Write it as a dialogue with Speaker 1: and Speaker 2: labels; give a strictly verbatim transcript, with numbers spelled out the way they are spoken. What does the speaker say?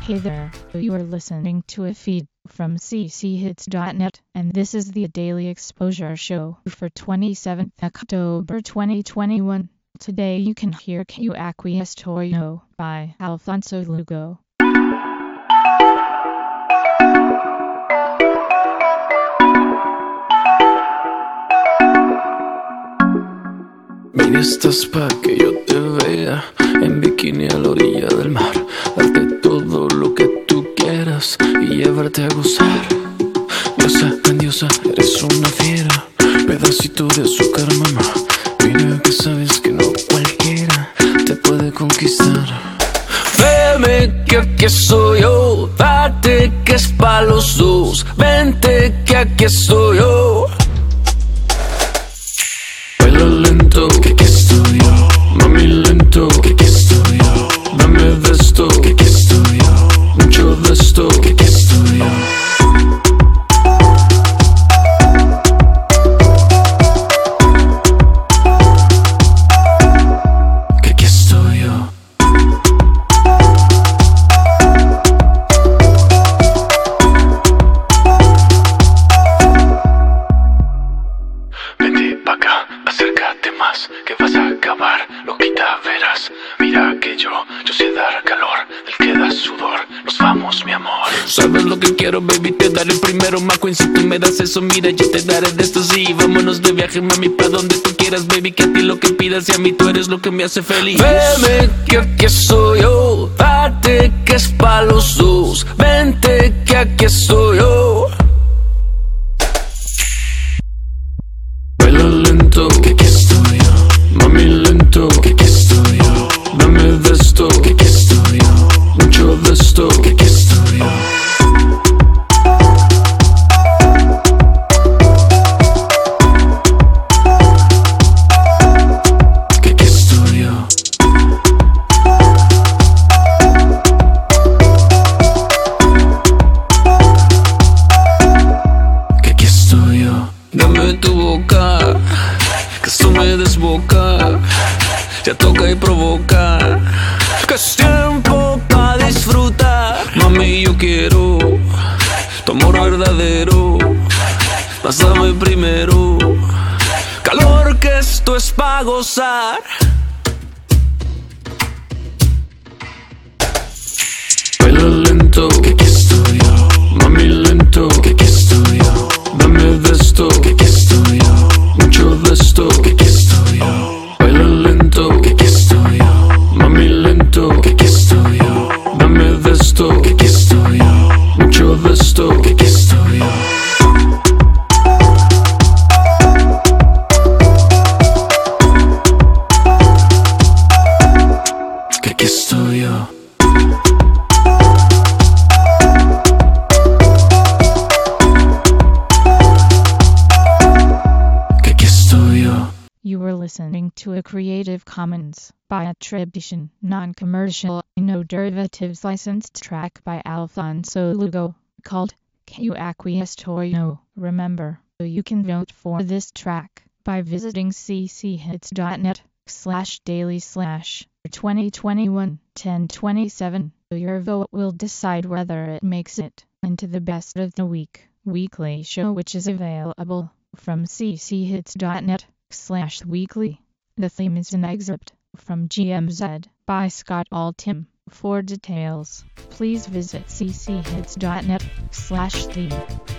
Speaker 1: Hey there, you are listening to a feed from c c hits dot net, and this is the Daily Exposure Show for twenty-seventh October twenty twenty-one. Today you can hear Que Aquí Estoy Yo by Alfonso Lugo.
Speaker 2: Mira, estás pa' que yo te vea en bikini a la orilla del mar, darte todo lo que tú quieras y llevarte a gozar. Diosa, grandiosa, eres una fiera, pedacito de azúcar, mamá. Mira que sabes que no cualquiera te puede conquistar. Veme que aquí estoy yo, date que es pa' los dos. Vente que aquí estoy yo. Baila lento, que aquí estoy yo. Mami lento, que aquí estoy yo. Dame de esto, que aquí estoy yo. Mucho de esto, que aquí estoy yo. Que vas a acabar, loquita, verás. Mira que yo, yo sé dar calor, del que da sudor. Nos vamos, mi amor. Sabes lo que quiero, baby, te daré el primero. McQueen, si tú me das eso, mira, yo te daré de esto, sí. Vámonos de viaje, mami, pa' donde tú quieras, baby. Que a ti lo que pidas y a mí tú eres lo que me hace feliz. Veme que aquí estoy yo, date que es pa' los dos. Vente que aquí estoy yo. Baila lento, que aquí estoy yo. Mami lento, que aquí estoy yo. Dame de esto, que aquí estoy yo. Mucho de esto, que aquí estoy yo. Que aquí estoy yo. Que aquí estoy yo. Dame tu boca, que esto me desboca, ya toca y provoca, que es tiempo pa' disfrutar. Mami, yo quiero tu amor verdadero, pásame primero, calor que esto es pa' gozar. Baila lento, que aquí estoy yo. Mami lento, que aquí estoy yo. Dame de esto, que aquí estoy yo. Mucho de esto, que aquí estoy yo. Baila lento, que aquí estoy yo. Mami lento, que aquí estoy yo. Dame de esto, que aquí estoy yo. Mucho de esto, que aquí estoy yo. Que aquí estoy yo.
Speaker 1: You were listening to a Creative Commons by attribution, non-commercial, no derivatives licensed track by Alfonso Lugo, called Que Aquí Estoy Yo. Remember, you can vote for this track by visiting c c hits dot net slash daily slash twenty twenty-one ten twenty-seven. Your vote will decide whether it makes it into the best of the week weekly show, which is available from c c hits dot net slash weekly. The theme is an excerpt from G M Z by Scott Altham. For details, please visit c c hits dot net slash theme.